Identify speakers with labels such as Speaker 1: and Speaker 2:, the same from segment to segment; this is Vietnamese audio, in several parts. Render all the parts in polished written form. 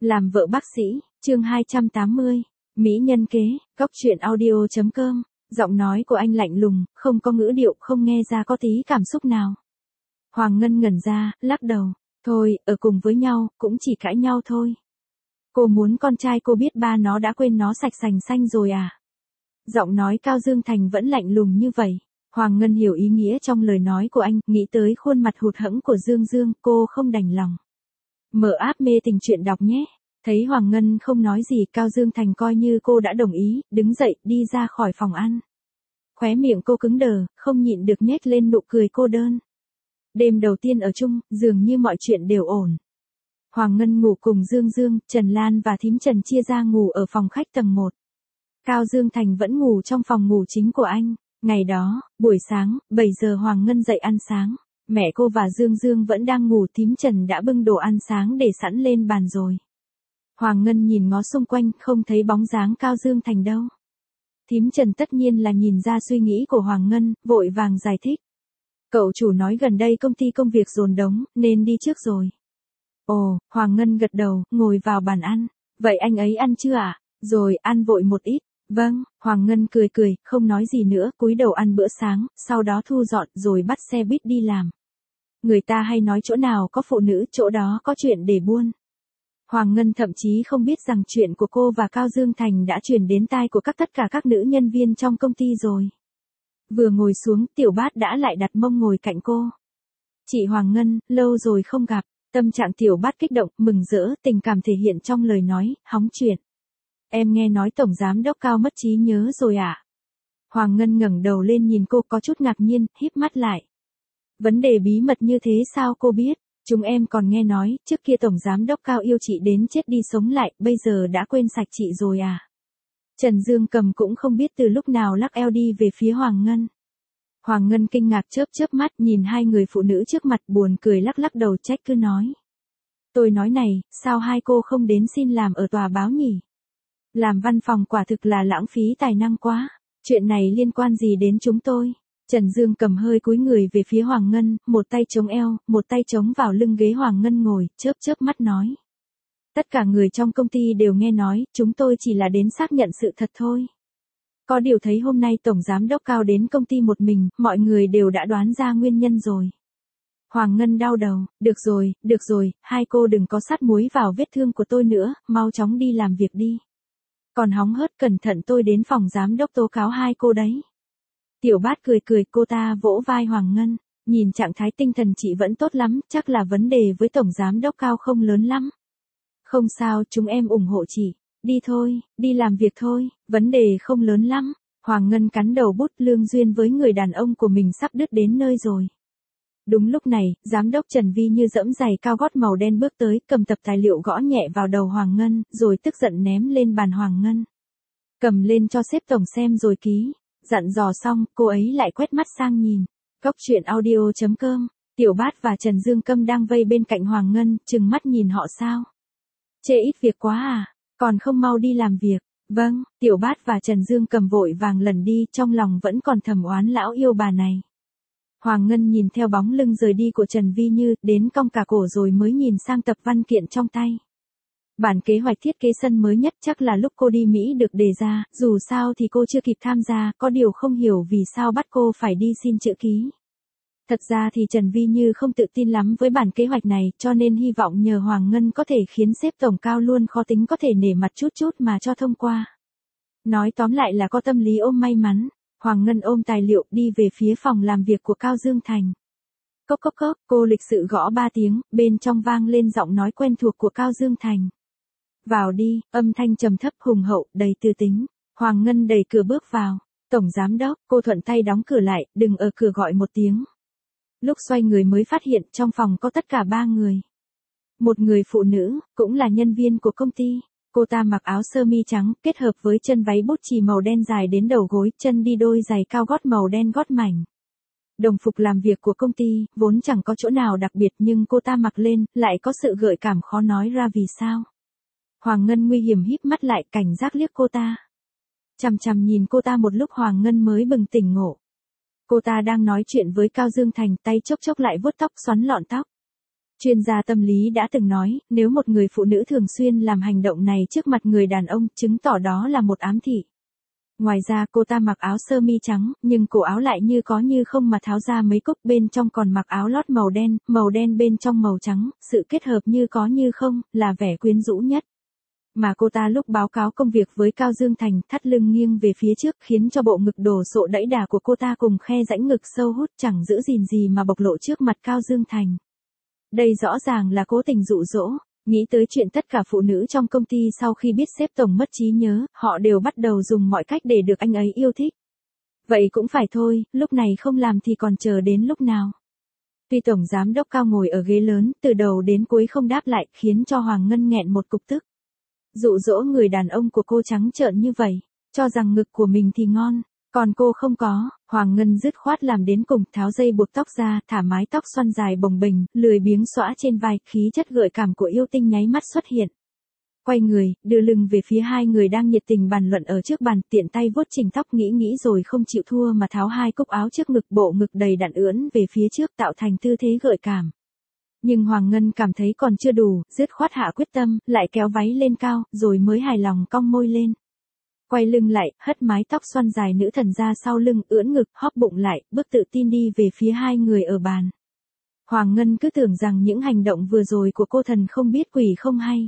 Speaker 1: Làm vợ bác sĩ, chương 280. Mỹ nhân kế, góc truyện audio.com. Giọng nói của anh lạnh lùng, không có ngữ điệu, không nghe ra có tí cảm xúc nào. Hoàng Ngân ngẩn ra, lắc đầu. Thôi, ở cùng với nhau, cũng chỉ cãi nhau thôi. Cô muốn con trai cô biết ba nó đã quên nó sạch sành xanh rồi à? Giọng nói Cao Dương Thành vẫn lạnh lùng như vậy. Hoàng Ngân hiểu ý nghĩa trong lời nói của anh, nghĩ tới khuôn mặt hụt hẫng của Dương Dương, cô không đành lòng. Mở app mê tình truyện đọc nhé. Thấy Hoàng Ngân không nói gì, Cao Dương Thành coi như cô đã đồng ý, đứng dậy, đi ra khỏi phòng ăn. Khóe miệng cô cứng đờ, không nhịn được nhếch lên nụ cười cô đơn. Đêm đầu tiên ở chung, dường như mọi chuyện đều ổn. Hoàng Ngân ngủ cùng Dương Dương, Trần Lan và thím Trần chia ra ngủ ở phòng khách tầng 1. Cao Dương Thành vẫn ngủ trong phòng ngủ chính của anh. Ngày đó, buổi sáng, 7 giờ Hoàng Ngân dậy ăn sáng. Mẹ cô và Dương Dương vẫn đang ngủ, thím Trần đã bưng đồ ăn sáng để sẵn lên bàn rồi. Hoàng Ngân nhìn ngó xung quanh, không thấy bóng dáng Cao Dương Thành đâu. Thím Trần tất nhiên là nhìn ra suy nghĩ của Hoàng Ngân, vội vàng giải thích. Cậu chủ nói gần đây công ty công việc dồn đống, nên đi trước rồi. Ồ, Hoàng Ngân gật đầu, ngồi vào bàn ăn. Vậy anh ấy ăn chưa ạ? Rồi, ăn vội một ít. Vâng, Hoàng Ngân cười cười, không nói gì nữa, cúi đầu ăn bữa sáng, sau đó thu dọn rồi bắt xe buýt đi làm. Người ta hay nói chỗ nào có phụ nữ, chỗ đó có chuyện để buôn. Hoàng Ngân thậm chí không biết rằng chuyện của cô và Cao Dương Thành đã truyền đến tai của tất cả các nữ nhân viên trong công ty rồi. Vừa ngồi xuống, Tiểu Bát đã lại đặt mông ngồi cạnh cô. Chị Hoàng Ngân, lâu rồi không gặp. Tâm trạng Tiểu Bát kích động, mừng rỡ, tình cảm thể hiện trong lời nói, hóng chuyện. Em nghe nói Tổng Giám Đốc Cao mất trí nhớ rồi à? Hoàng Ngân ngẩng đầu lên nhìn cô có chút ngạc nhiên, híp mắt lại. Vấn đề bí mật như thế sao cô biết? Chúng em còn nghe nói, trước kia Tổng Giám Đốc Cao yêu chị đến chết đi sống lại, bây giờ đã quên sạch chị rồi à? Trần Dương Cầm cũng không biết từ lúc nào lắc eo đi về phía Hoàng Ngân. Hoàng Ngân kinh ngạc chớp chớp mắt nhìn hai người phụ nữ trước mặt, buồn cười lắc lắc đầu trách cứ nói. Tôi nói này, sao hai cô không đến xin làm ở tòa báo nhỉ? Làm văn phòng quả thực là lãng phí tài năng quá. Chuyện này liên quan gì đến chúng tôi? Trần Dương Cầm hơi cúi người về phía Hoàng Ngân, một tay chống eo, một tay chống vào lưng ghế Hoàng Ngân ngồi, chớp chớp mắt nói. Tất cả người trong công ty đều nghe nói, chúng tôi chỉ là đến xác nhận sự thật thôi. Có điều thấy hôm nay Tổng Giám Đốc Cao đến công ty một mình, mọi người đều đã đoán ra nguyên nhân rồi. Hoàng Ngân đau đầu, được rồi, hai cô đừng có sát muối vào vết thương của tôi nữa, mau chóng đi làm việc đi. Còn hóng hớt cẩn thận tôi đến phòng giám đốc tố cáo hai cô đấy. Tiểu Bát cười cười, cô ta vỗ vai Hoàng Ngân, nhìn trạng thái tinh thần chị vẫn tốt lắm, chắc là vấn đề với Tổng Giám Đốc Cao không lớn lắm. Không sao, chúng em ủng hộ chị. Đi thôi, đi làm việc thôi, vấn đề không lớn lắm. Hoàng Ngân cắn đầu bút, lương duyên với người đàn ông của mình sắp đứt đến nơi rồi. Đúng lúc này, giám đốc Trần Vi như dẫm giày cao gót màu đen bước tới, cầm tập tài liệu gõ nhẹ vào đầu Hoàng Ngân, rồi tức giận ném lên bàn Hoàng Ngân. Cầm lên cho sếp tổng xem rồi ký. Dặn dò xong, cô ấy lại quét mắt sang nhìn. Góc truyện audio.com. Tiểu Bát và Trần Dương Câm đang vây bên cạnh Hoàng Ngân, trừng mắt nhìn họ sao? Chê ít việc quá à? Còn không mau đi làm việc. Vâng, Tiểu Bát và Trần Dương Cầm vội vàng lần đi, trong lòng vẫn còn thầm oán lão yêu bà này. Hoàng Ngân nhìn theo bóng lưng rời đi của Trần Vi Như, đến cong cả cổ rồi mới nhìn sang tập văn kiện trong tay. Bản kế hoạch thiết kế sân mới nhất chắc là lúc cô đi Mỹ được đề ra, dù sao thì cô chưa kịp tham gia, có điều không hiểu vì sao bắt cô phải đi xin chữ ký. Thật ra thì Trần Vi Như không tự tin lắm với bản kế hoạch này, cho nên hy vọng nhờ Hoàng Ngân có thể khiến sếp tổng Cao luôn khó tính có thể nể mặt chút chút mà cho thông qua. Nói tóm lại là có tâm lý ôm may mắn. Hoàng Ngân ôm tài liệu đi về phía phòng làm việc của Cao Dương Thành. Cốc cốc cốc, cô lịch sự gõ 3 tiếng, bên trong vang lên giọng nói quen thuộc của Cao Dương Thành. Vào đi, âm thanh trầm thấp hùng hậu, đầy tư tính. Hoàng Ngân đẩy cửa bước vào. Tổng Giám Đốc, cô thuận tay đóng cửa lại, đừng ở cửa gọi một tiếng. Lúc xoay người mới phát hiện trong phòng có tất cả 3 người. Một người phụ nữ, cũng là nhân viên của công ty. Cô ta mặc áo sơ mi trắng, kết hợp với chân váy bút chì màu đen dài đến đầu gối, chân đi đôi giày cao gót màu đen gót mảnh. Đồng phục làm việc của công ty, vốn chẳng có chỗ nào đặc biệt nhưng cô ta mặc lên, lại có sự gợi cảm khó nói ra vì sao. Hoàng Ngân nguy hiểm híp mắt lại, cảnh giác liếc cô ta. Chằm chằm nhìn cô ta một lúc Hoàng Ngân mới bừng tỉnh ngộ. Cô ta đang nói chuyện với Cao Dương Thành, tay chốc chốc lại vuốt tóc xoắn lọn tóc. Chuyên gia tâm lý đã từng nói, nếu một người phụ nữ thường xuyên làm hành động này trước mặt người đàn ông, chứng tỏ đó là một ám thị. Ngoài ra cô ta mặc áo sơ mi trắng, nhưng cổ áo lại như có như không mà tháo ra mấy cúc, bên trong còn mặc áo lót màu đen bên trong màu trắng, sự kết hợp như có như không, là vẻ quyến rũ nhất. Mà cô ta lúc báo cáo công việc với Cao Dương Thành, thắt lưng nghiêng về phía trước khiến cho bộ ngực đổ sộ đẫy đà của cô ta cùng khe rãnh ngực sâu hút chẳng giữ gìn gì mà bộc lộ trước mặt Cao Dương Thành. Đây rõ ràng là cố tình dụ dỗ. Nghĩ tới chuyện tất cả phụ nữ trong công ty sau khi biết sếp tổng mất trí nhớ, họ đều bắt đầu dùng mọi cách để được anh ấy yêu thích. Vậy cũng phải thôi, lúc này không làm thì còn chờ đến lúc nào. Tuy tổng giám đốc Cao ngồi ở ghế lớn, từ đầu đến cuối không đáp lại, khiến cho Hoàng Ngân nghẹn một cục tức. Dụ dỗ người đàn ông của cô trắng trợn như vậy, cho rằng ngực của mình thì ngon. Còn cô không có, Hoàng Ngân dứt khoát làm đến cùng, tháo dây buộc tóc ra, thả mái tóc xoăn dài bồng bềnh, lười biếng xõa trên vai, khí chất gợi cảm của yêu tinh nháy mắt xuất hiện. Quay người, đưa lưng về phía hai người đang nhiệt tình bàn luận ở trước bàn, tiện tay vuốt chỉnh tóc, nghĩ rồi không chịu thua mà tháo hai cúc áo trước ngực, bộ ngực đầy đặn ưỡn về phía trước tạo thành tư thế gợi cảm. Nhưng Hoàng Ngân cảm thấy còn chưa đủ, dứt khoát hạ quyết tâm, lại kéo váy lên cao, rồi mới hài lòng cong môi lên. Quay lưng lại, hất mái tóc xoăn dài nữ thần ra sau lưng, ưỡn ngực, hóp bụng lại, bước tự tin đi về phía hai người ở bàn. Hoàng Ngân cứ tưởng rằng những hành động vừa rồi của cô thần không biết quỷ không hay.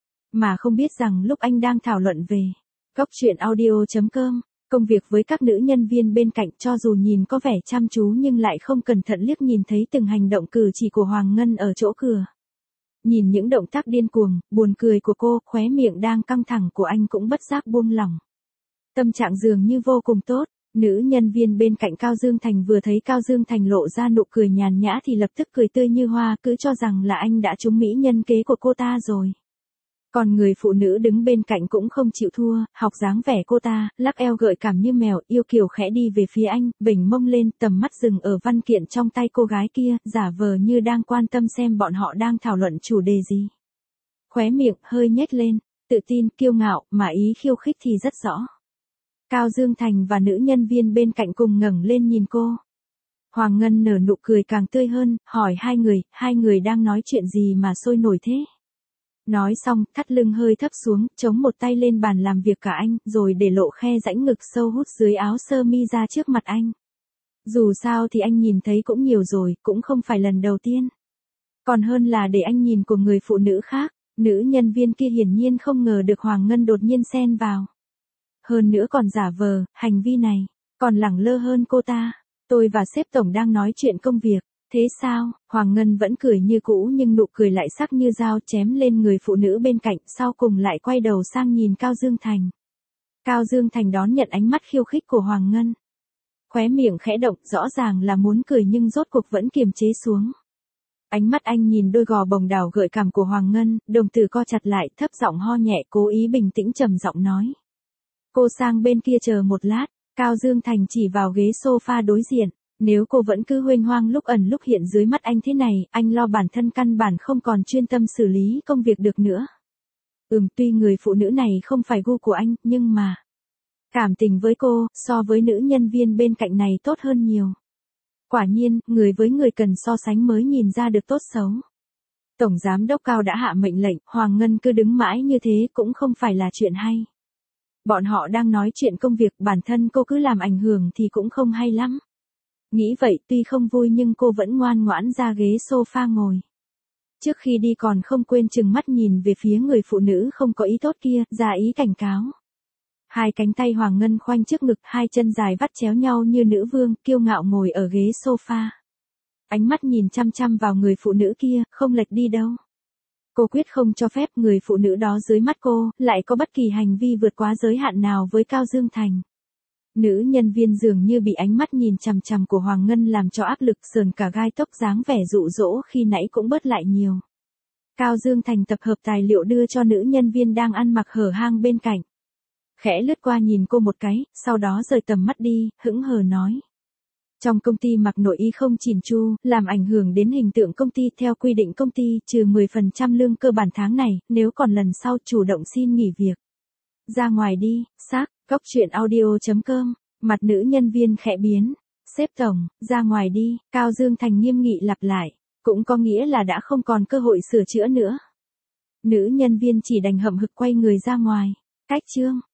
Speaker 1: Mà không biết rằng lúc anh đang thảo luận về Cóc truyện audio.com, công việc với các nữ nhân viên bên cạnh, cho dù nhìn có vẻ chăm chú nhưng lại không cẩn thận liếc nhìn thấy từng hành động cử chỉ của Hoàng Ngân ở chỗ cửa. Nhìn những động tác điên cuồng, buồn cười của cô, khóe miệng đang căng thẳng của anh cũng bất giác buông lỏng. Tâm trạng dường như vô cùng tốt. Nữ nhân viên bên cạnh Cao Dương Thành vừa thấy Cao Dương Thành lộ ra nụ cười nhàn nhã thì lập tức cười tươi như hoa, cứ cho rằng là anh đã trúng mỹ nhân kế của cô ta rồi. Còn người phụ nữ đứng bên cạnh cũng không chịu thua, học dáng vẻ cô ta, lắc eo gợi cảm như mèo, yêu kiều khẽ đi về phía anh, vểnh mông lên, tầm mắt dừng ở văn kiện trong tay cô gái kia, giả vờ như đang quan tâm xem bọn họ đang thảo luận chủ đề gì. Khóe miệng hơi nhếch lên, tự tin, kiêu ngạo, mà ý khiêu khích thì rất rõ. Cao Dương Thành và nữ nhân viên bên cạnh cùng ngẩng lên nhìn cô. Hoàng Ngân nở nụ cười càng tươi hơn, hỏi hai người đang nói chuyện gì mà sôi nổi thế? Nói xong, thắt lưng hơi thấp xuống, chống một tay lên bàn làm việc cả anh, rồi để lộ khe rãnh ngực sâu hút dưới áo sơ mi ra trước mặt anh. Dù sao thì anh nhìn thấy cũng nhiều rồi, cũng không phải lần đầu tiên. Còn hơn là để anh nhìn của người phụ nữ khác, nữ nhân viên kia hiển nhiên không ngờ được Hoàng Ngân đột nhiên xen vào. Hơn nữa còn giả vờ, hành vi này, còn lẳng lơ hơn cô ta. Tôi và sếp tổng đang nói chuyện công việc. Thế sao? Hoàng Ngân vẫn cười như cũ nhưng nụ cười lại sắc như dao, chém lên người phụ nữ bên cạnh, sau cùng lại quay đầu sang nhìn Cao Dương Thành. Cao Dương Thành đón nhận ánh mắt khiêu khích của Hoàng Ngân. Khóe miệng khẽ động, rõ ràng là muốn cười nhưng rốt cuộc vẫn kiềm chế xuống. Ánh mắt anh nhìn đôi gò bồng đảo gợi cảm của Hoàng Ngân, đồng tử co chặt lại, thấp giọng ho nhẹ, cố ý bình tĩnh trầm giọng nói. Cô sang bên kia chờ một lát. Cao Dương Thành chỉ vào ghế sofa đối diện. Nếu cô vẫn cứ huênh hoang lúc ẩn lúc hiện dưới mắt anh thế này, anh lo bản thân căn bản không còn chuyên tâm xử lý công việc được nữa. Tuy người phụ nữ này không phải gu của anh, nhưng mà cảm tình với cô, so với nữ nhân viên bên cạnh này tốt hơn nhiều. Quả nhiên, người với người cần so sánh mới nhìn ra được tốt xấu. Tổng giám đốc Cao đã hạ mệnh lệnh, Hoàng Ngân cứ đứng mãi như thế cũng không phải là chuyện hay. Bọn họ đang nói chuyện công việc, bản thân cô cứ làm ảnh hưởng thì cũng không hay lắm. Nghĩ vậy, tuy không vui nhưng cô vẫn ngoan ngoãn ra ghế sofa ngồi. Trước khi đi còn không quên chừng mắt nhìn về phía người phụ nữ không có ý tốt kia, ra ý cảnh cáo. Hai cánh tay Hoàng Ngân khoanh trước ngực, hai chân dài vắt chéo nhau như nữ vương, kiêu ngạo ngồi ở ghế sofa. Ánh mắt nhìn chăm chăm vào người phụ nữ kia, không lệch đi đâu. Cô quyết không cho phép người phụ nữ đó dưới mắt cô, lại có bất kỳ hành vi vượt quá giới hạn nào với Cao Dương Thành. Nữ nhân viên dường như bị ánh mắt nhìn chằm chằm của Hoàng Ngân làm cho áp lực, sờn cả gai tóc, dáng vẻ dụ dỗ khi nãy cũng bớt lại nhiều. Cao Dương Thành tập hợp tài liệu đưa cho nữ nhân viên đang ăn mặc hở hang bên cạnh. Khẽ lướt qua nhìn cô một cái, sau đó rời tầm mắt đi, hững hờ nói. Trong công ty mặc nội y không chỉn chu, làm ảnh hưởng đến hình tượng công ty, theo quy định công ty trừ 10% lương cơ bản tháng này, nếu còn lần sau chủ động xin nghỉ việc. Ra ngoài đi, xác. Cóc truyện audio.com, mặt nữ nhân viên khẽ biến. Sếp tổng, ra ngoài đi, Cao Dương Thành nghiêm nghị lặp lại. cũng có nghĩa là đã không còn cơ hội sửa chữa nữa. Nữ nhân viên chỉ đành hậm hực quay người ra ngoài. Cách chương